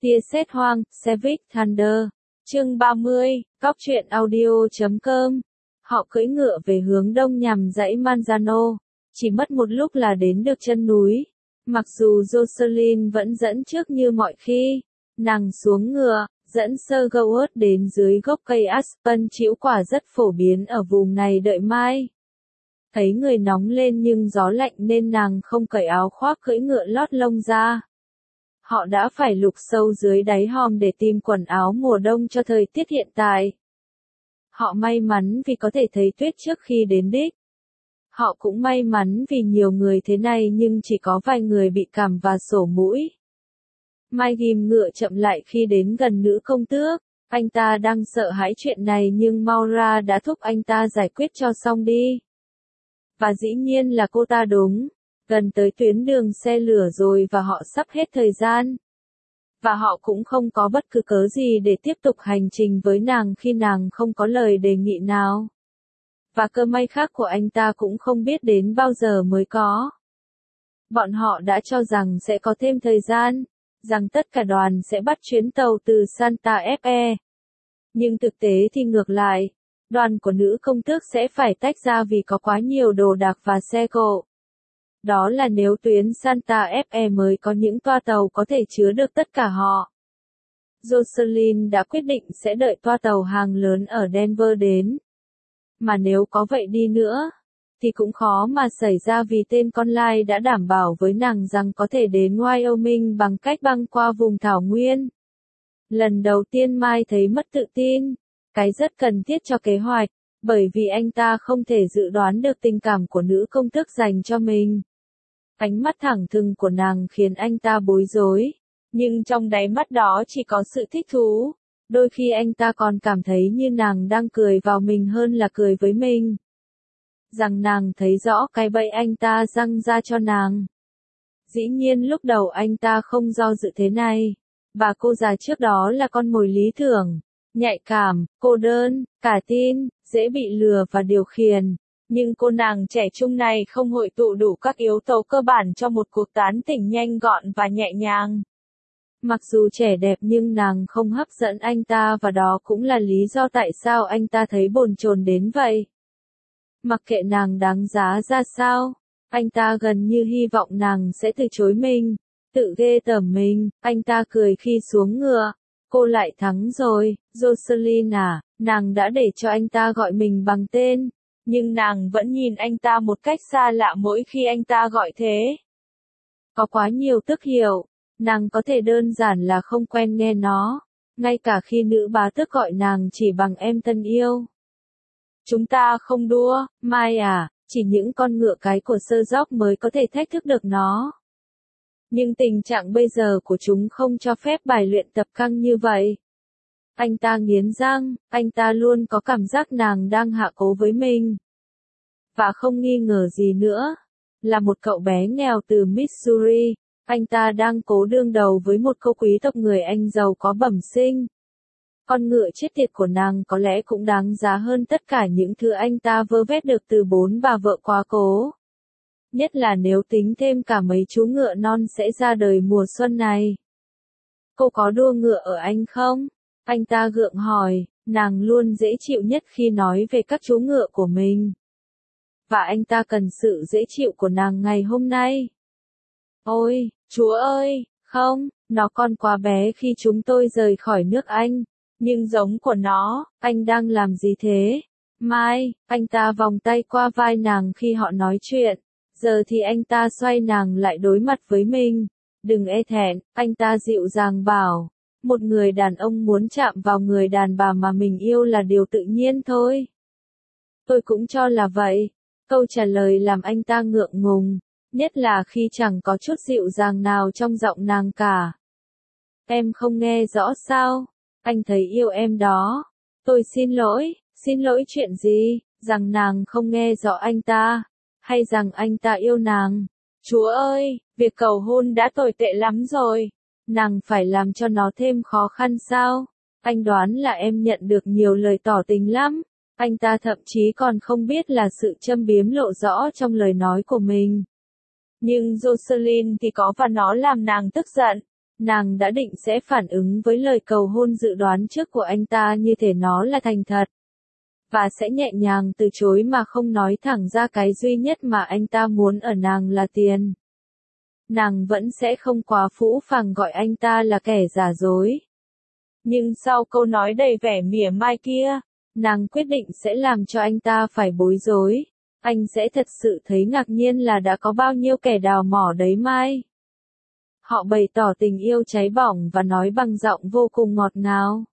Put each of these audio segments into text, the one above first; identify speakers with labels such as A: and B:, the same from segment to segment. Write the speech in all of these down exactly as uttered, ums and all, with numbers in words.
A: Tia sét hoang, Savage Thunder. Chương ba mươi, Góc truyện audio chấm com. Họ cưỡi ngựa về hướng đông nhằm dãy Manzano. Chỉ mất một lúc là đến được chân núi. Mặc dù Jocelyn vẫn dẫn trước như mọi khi. Nàng xuống ngựa, dẫn Sir Goward đến dưới gốc cây aspen trĩu quả rất phổ biến ở vùng này đợi mai. Thấy người nóng lên nhưng gió lạnh nên nàng không cởi áo khoác cưỡi ngựa lót lông ra. Họ đã phải lục sâu dưới đáy hòm để tìm quần áo mùa đông cho thời tiết hiện tại. Họ may mắn vì có thể thấy tuyết trước khi đến đích. Họ cũng may mắn vì nhiều người thế này nhưng chỉ có vài người bị cảm và sổ mũi. Mai ghim ngựa chậm lại khi đến gần nữ công tước. Anh ta đang sợ hãi chuyện này nhưng Maura đã thúc anh ta giải quyết cho xong đi. Và dĩ nhiên là cô ta đúng. Gần tới tuyến đường xe lửa rồi và họ sắp hết thời gian. Và họ cũng không có bất cứ cớ gì để tiếp tục hành trình với nàng khi nàng không có lời đề nghị nào. Và cơ may khác của anh ta cũng không biết đến bao giờ mới có. Bọn họ đã cho rằng sẽ có thêm thời gian, rằng tất cả đoàn sẽ bắt chuyến tàu từ Santa Fe. Nhưng thực tế thì ngược lại, đoàn của nữ công tước sẽ phải tách ra vì có quá nhiều đồ đạc và xe cộ. Đó là nếu tuyến Santa Fe mới có những toa tàu có thể chứa được tất cả họ. Jocelyn đã quyết định sẽ đợi toa tàu hàng lớn ở Denver đến. Mà nếu có vậy đi nữa, thì cũng khó mà xảy ra vì tên con lai đã đảm bảo với nàng rằng có thể đến Wyoming bằng cách băng qua vùng thảo nguyên. Lần đầu tiên Mai thấy mất tự tin, cái rất cần thiết cho kế hoạch, bởi vì anh ta không thể dự đoán được tình cảm của nữ công tước dành cho mình. Ánh mắt thẳng thừng của nàng khiến anh ta bối rối, nhưng trong đáy mắt đó chỉ có sự thích thú. Đôi khi anh ta còn cảm thấy như nàng đang cười vào mình hơn là cười với mình. Rằng nàng thấy rõ cái bẫy anh ta răng ra cho nàng. Dĩ nhiên lúc đầu anh ta không do dự thế này. Bà cô già trước đó là con mồi lý tưởng, nhạy cảm, cô đơn, cả tin, dễ bị lừa và điều khiển. Nhưng cô nàng trẻ trung này không hội tụ đủ các yếu tố cơ bản cho một cuộc tán tỉnh nhanh gọn và nhẹ nhàng. Mặc dù trẻ đẹp nhưng nàng không hấp dẫn anh ta và đó cũng là lý do tại sao anh ta thấy bồn chồn đến vậy. Mặc kệ nàng đáng giá ra sao, anh ta gần như hy vọng nàng sẽ từ chối mình, tự ghê tởm mình. Anh ta cười khi xuống ngựa. Cô lại thắng rồi, Jocelyn à, nàng đã để cho anh ta gọi mình bằng tên. Nhưng nàng vẫn nhìn anh ta một cách xa lạ mỗi khi anh ta gọi thế. Có quá nhiều tước hiệu, nàng có thể đơn giản là không quen nghe nó, ngay cả khi nữ bá tước gọi nàng chỉ bằng em thân yêu. Chúng ta không đua, Mai à, chỉ những con ngựa cái của Sir George mới có thể thách thức được nó. Nhưng tình trạng bây giờ của chúng không cho phép bài luyện tập căng như vậy. Anh ta nghiến răng, anh ta luôn có cảm giác nàng đang hạ cố với mình. Và không nghi ngờ gì nữa, là một cậu bé nghèo từ Missouri, anh ta đang cố đương đầu với một cô quý tộc người Anh giàu có bẩm sinh. Con ngựa chết tiệt của nàng có lẽ cũng đáng giá hơn tất cả những thứ anh ta vơ vét được từ bốn bà vợ quá cố. Nhất là nếu tính thêm cả mấy chú ngựa non sẽ ra đời mùa xuân này. Cô có đua ngựa ở Anh không? Anh ta gượng hỏi, nàng luôn dễ chịu nhất khi nói về các chú ngựa của mình. Và anh ta cần sự dễ chịu của nàng ngày hôm nay. Ôi, Chúa ơi, không, nó còn quá bé khi chúng tôi rời khỏi nước Anh. Nhưng giống của nó, anh đang làm gì thế? Mai, anh ta vòng tay qua vai nàng khi họ nói chuyện. Giờ thì anh ta xoay nàng lại đối mặt với mình. Đừng e thẹn, anh ta dịu dàng bảo. Một người đàn ông muốn chạm vào người đàn bà mà mình yêu là điều tự nhiên thôi. Tôi cũng cho là vậy. Câu trả lời làm anh ta ngượng ngùng, nhất là khi chẳng có chút dịu dàng nào trong giọng nàng cả. Em không nghe rõ sao? Anh thấy yêu em đó. Tôi xin lỗi, xin lỗi chuyện gì? Rằng nàng không nghe rõ anh ta, hay rằng anh ta yêu nàng? Chúa ơi, việc cầu hôn đã tồi tệ lắm rồi. Nàng phải làm cho nó thêm khó khăn sao? Anh đoán là em nhận được nhiều lời tỏ tình lắm. Anh ta thậm chí còn không biết là sự châm biếm lộ rõ trong lời nói của mình. Nhưng Jocelyn thì có và nó làm nàng tức giận. Nàng đã định sẽ phản ứng với lời cầu hôn dự đoán trước của anh ta như thể nó là thành thật. Và sẽ nhẹ nhàng từ chối mà không nói thẳng ra cái duy nhất mà anh ta muốn ở nàng là tiền. Nàng vẫn sẽ không quá phũ phàng gọi anh ta là kẻ giả dối. Nhưng sau câu nói đầy vẻ mỉa mai kia, nàng quyết định sẽ làm cho anh ta phải bối rối. Anh sẽ thật sự thấy ngạc nhiên là đã có bao nhiêu kẻ đào mỏ đấy Mai. Họ bày tỏ tình yêu cháy bỏng và nói bằng giọng vô cùng ngọt ngào.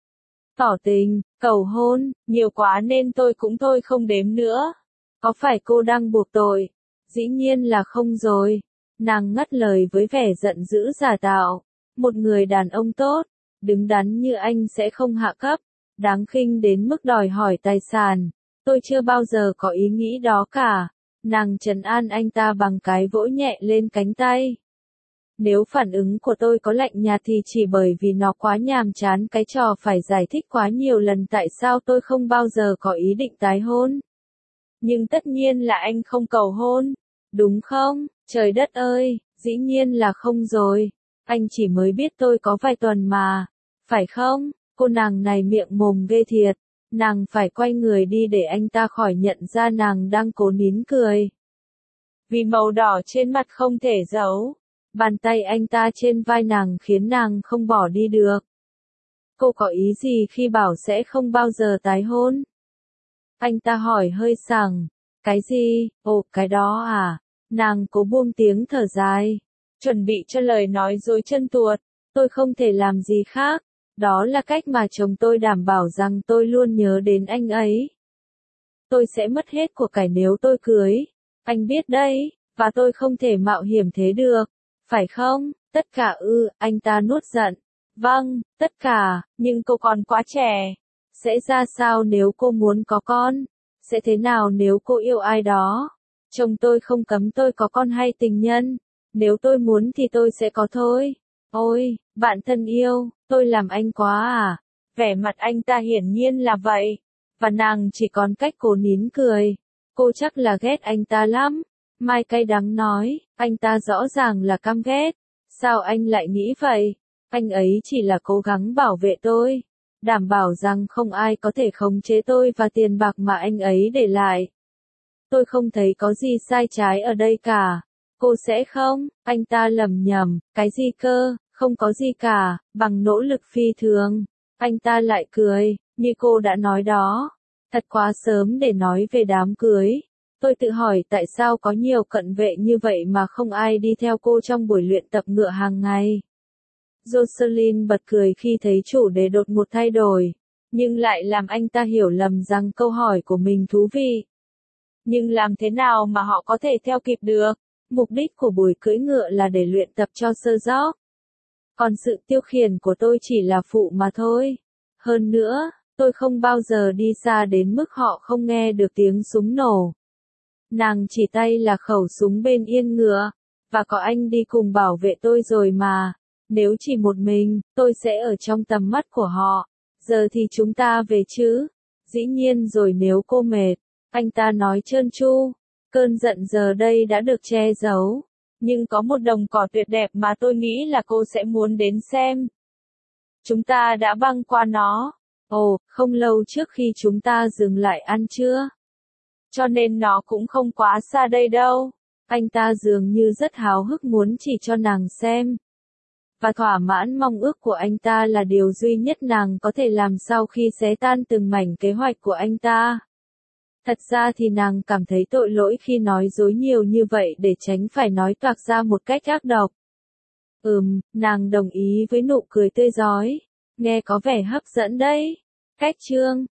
A: Tỏ tình, cầu hôn, nhiều quá nên tôi cũng thôi không đếm nữa. Có phải cô đang buộc tội? Dĩ nhiên là không rồi. Nàng ngắt lời với vẻ giận dữ giả tạo. Một người đàn ông tốt, đứng đắn như anh sẽ không hạ cấp, đáng khinh đến mức đòi hỏi tài sản. Tôi chưa bao giờ có ý nghĩ đó cả. Nàng trấn an anh ta bằng cái vỗ nhẹ lên cánh tay. Nếu phản ứng của tôi có lạnh nhạt thì chỉ bởi vì nó quá nhàm chán cái trò phải giải thích quá nhiều lần tại sao tôi không bao giờ có ý định tái hôn. Nhưng tất nhiên là anh không cầu hôn, đúng không? Trời đất ơi, dĩ nhiên là không rồi. Anh chỉ mới biết tôi có vài tuần mà, phải không? Cô nàng này miệng mồm ghê thiệt. Nàng phải quay người đi để anh ta khỏi nhận ra nàng đang cố nín cười. Vì màu đỏ trên mặt không thể giấu. Bàn tay anh ta trên vai nàng khiến nàng không bỏ đi được. Cô có ý gì khi bảo sẽ không bao giờ tái hôn? Anh ta hỏi hơi sảng. Cái gì? Ồ, cái đó à? Nàng cố buông tiếng thở dài. Chuẩn bị cho lời nói dối chân tuột. Tôi không thể làm gì khác. Đó là cách mà chồng tôi đảm bảo rằng tôi luôn nhớ đến anh ấy. Tôi sẽ mất hết của cải nếu tôi cưới. Anh biết đấy, và tôi không thể mạo hiểm thế được. Phải không? Tất cả ư, anh ta nuốt giận. Vâng, tất cả, nhưng cô còn quá trẻ. Sẽ ra sao nếu cô muốn có con? Sẽ thế nào nếu cô yêu ai đó? Chồng tôi không cấm tôi có con hay tình nhân. Nếu tôi muốn thì tôi sẽ có thôi. Ôi, bạn thân yêu, tôi làm anh quá à? Vẻ mặt anh ta hiển nhiên là vậy. Và nàng chỉ còn cách cố nín cười. Cô chắc là ghét anh ta lắm. Mai cay đắng nói, anh ta rõ ràng là căm ghét. Sao anh lại nghĩ vậy? Anh ấy chỉ là cố gắng bảo vệ tôi. Đảm bảo rằng không ai có thể khống chế tôi và tiền bạc mà anh ấy để lại. Tôi không thấy có gì sai trái ở đây cả. Cô sẽ không? Anh ta lẩm nhẩm, cái gì cơ? Không có gì cả, bằng nỗ lực phi thường. Anh ta lại cười, như cô đã nói đó. Thật quá sớm để nói về đám cưới. Tôi tự hỏi tại sao có nhiều cận vệ như vậy mà không ai đi theo cô trong buổi luyện tập ngựa hàng ngày. Jocelyn bật cười khi thấy chủ đề đột ngột thay đổi, nhưng lại làm anh ta hiểu lầm rằng câu hỏi của mình thú vị. Nhưng làm thế nào mà họ có thể theo kịp được? Mục đích của buổi cưỡi ngựa là để luyện tập cho sơ dốc. Còn sự tiêu khiển của tôi chỉ là phụ mà thôi. Hơn nữa, tôi không bao giờ đi xa đến mức họ không nghe được tiếng súng nổ. Nàng chỉ tay là khẩu súng bên yên ngựa, và có anh đi cùng bảo vệ tôi rồi mà. Nếu chỉ một mình, tôi sẽ ở trong tầm mắt của họ. Giờ thì chúng ta về chứ? Dĩ nhiên rồi nếu cô mệt. Anh ta nói trơn tru. Cơn giận giờ đây đã được che giấu. Nhưng có một đồng cỏ tuyệt đẹp mà tôi nghĩ là cô sẽ muốn đến xem. Chúng ta đã băng qua nó. Ồ, không lâu trước khi chúng ta dừng lại ăn trưa. Cho nên nó cũng không quá xa đây đâu. Anh ta dường như rất háo hức muốn chỉ cho nàng xem. Và thỏa mãn mong ước của anh ta là điều duy nhất nàng có thể làm sau khi xé tan từng mảnh kế hoạch của anh ta. Thật ra thì nàng cảm thấy tội lỗi khi nói dối nhiều như vậy để tránh phải nói toạc ra một cách ác độc. Ừm, nàng đồng ý với nụ cười tươi rói. Nghe có vẻ hấp dẫn đấy. Cách chương